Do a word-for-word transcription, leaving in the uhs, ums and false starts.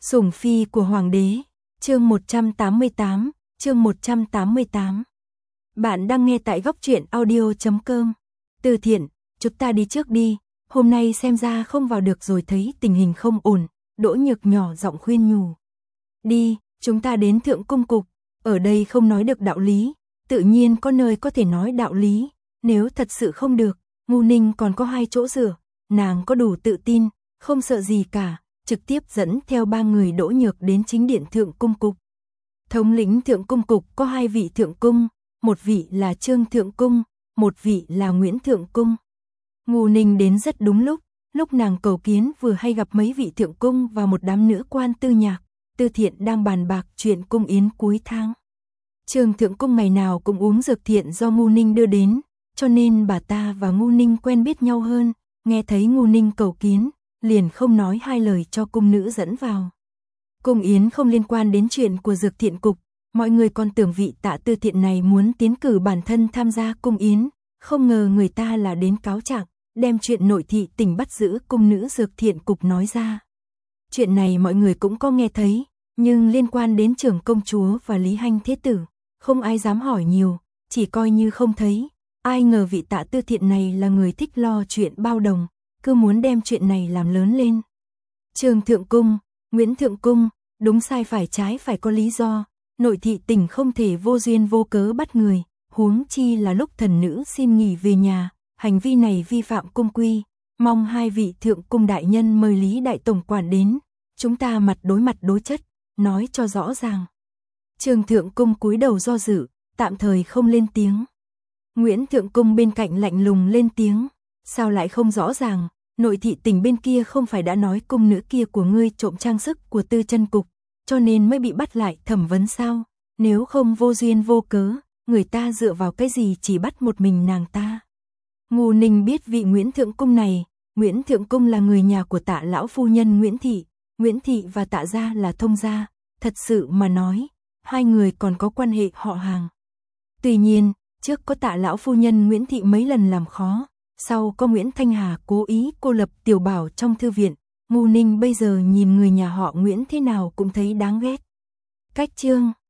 Sủng phi của hoàng đế, chương một trăm tám mươi tám, chương một trăm tám mươi tám. Bạn đang nghe tại góc truyện audio chấm com. Từ Thiện, chúng ta đi trước đi, hôm nay xem ra không vào được rồi, thấy tình hình không ổn, Đỗ Nhược nhỏ giọng khuyên nhủ. Đi, chúng ta đến Thượng Cung Cục, ở đây không nói được đạo lý, tự nhiên có nơi có thể nói đạo lý, nếu thật sự không được, Ngu Ninh còn có hai chỗ dựa, nàng có đủ tự tin, không sợ gì cả. Trực tiếp dẫn theo ba người Đỗ Nhược đến chính điện Thượng Cung Cục. Thống lĩnh Thượng Cung Cục có hai vị thượng cung, một vị là Trương Thượng Cung, một vị là Nguyễn Thượng Cung. Ngu Ninh đến rất đúng lúc, lúc nàng cầu kiến vừa hay gặp mấy vị thượng cung và một đám nữ quan Tư Nhạc, Tư Thiện đang bàn bạc chuyện cung yến cuối tháng. Trương Thượng Cung ngày nào cũng uống dược thiện do Ngu Ninh đưa đến, cho nên bà ta và Ngu Ninh quen biết nhau hơn, nghe thấy Ngu Ninh cầu kiến, liền không nói hai lời cho cung nữ dẫn vào. Cung yến không liên quan đến chuyện của Dược Thiện Cục, mọi người còn tưởng vị Tạ Tư Thiện này muốn tiến cử bản thân tham gia cung yến, không ngờ người ta là đến cáo trạng, đem chuyện nội thị tỉnh bắt giữ cung nữ Dược Thiện Cục nói ra. Chuyện này mọi người cũng có nghe thấy, nhưng liên quan đến trưởng công chúa và Lý Hanh Thế Tử, không ai dám hỏi nhiều, chỉ coi như không thấy. Ai ngờ vị Tạ Tư Thiện này là người thích lo chuyện bao đồng, cứ muốn đem chuyện này làm lớn lên. Trương Thượng Cung, Nguyễn Thượng Cung, đúng sai phải trái phải có lý do, nội thị tỉnh không thể vô duyên vô cớ bắt người, huống chi là lúc thần nữ xin nghỉ về nhà, hành vi này vi phạm cung quy, mong hai vị Thượng Cung đại nhân mời Lý đại tổng quản đến, chúng ta mặt đối mặt đối chất, nói cho rõ ràng. Trương Thượng Cung cúi đầu do dự, tạm thời không lên tiếng. Nguyễn Thượng Cung bên cạnh lạnh lùng lên tiếng. Sao lại không rõ ràng, nội thị tỉnh bên kia không phải đã nói cung nữ kia của ngươi trộm trang sức của Tư Chân Cục, cho nên mới bị bắt lại thẩm vấn sao? Nếu không vô duyên vô cớ, người ta dựa vào cái gì chỉ bắt một mình nàng ta? Ngu Ninh biết vị Nguyễn Thượng Cung này, Nguyễn Thượng Cung là người nhà của Tạ lão phu nhân Nguyễn Thị, Nguyễn Thị và Tạ gia là thông gia, thật sự mà nói, hai người còn có quan hệ họ hàng. Tuy nhiên, trước có Tạ lão phu nhân Nguyễn Thị mấy lần làm khó, sau có Nguyễn Thanh Hà cố ý cô lập Tiểu Bảo trong thư viện, Ngu Ninh bây giờ nhìn người nhà họ Nguyễn thế nào cũng thấy đáng ghét. Cách chương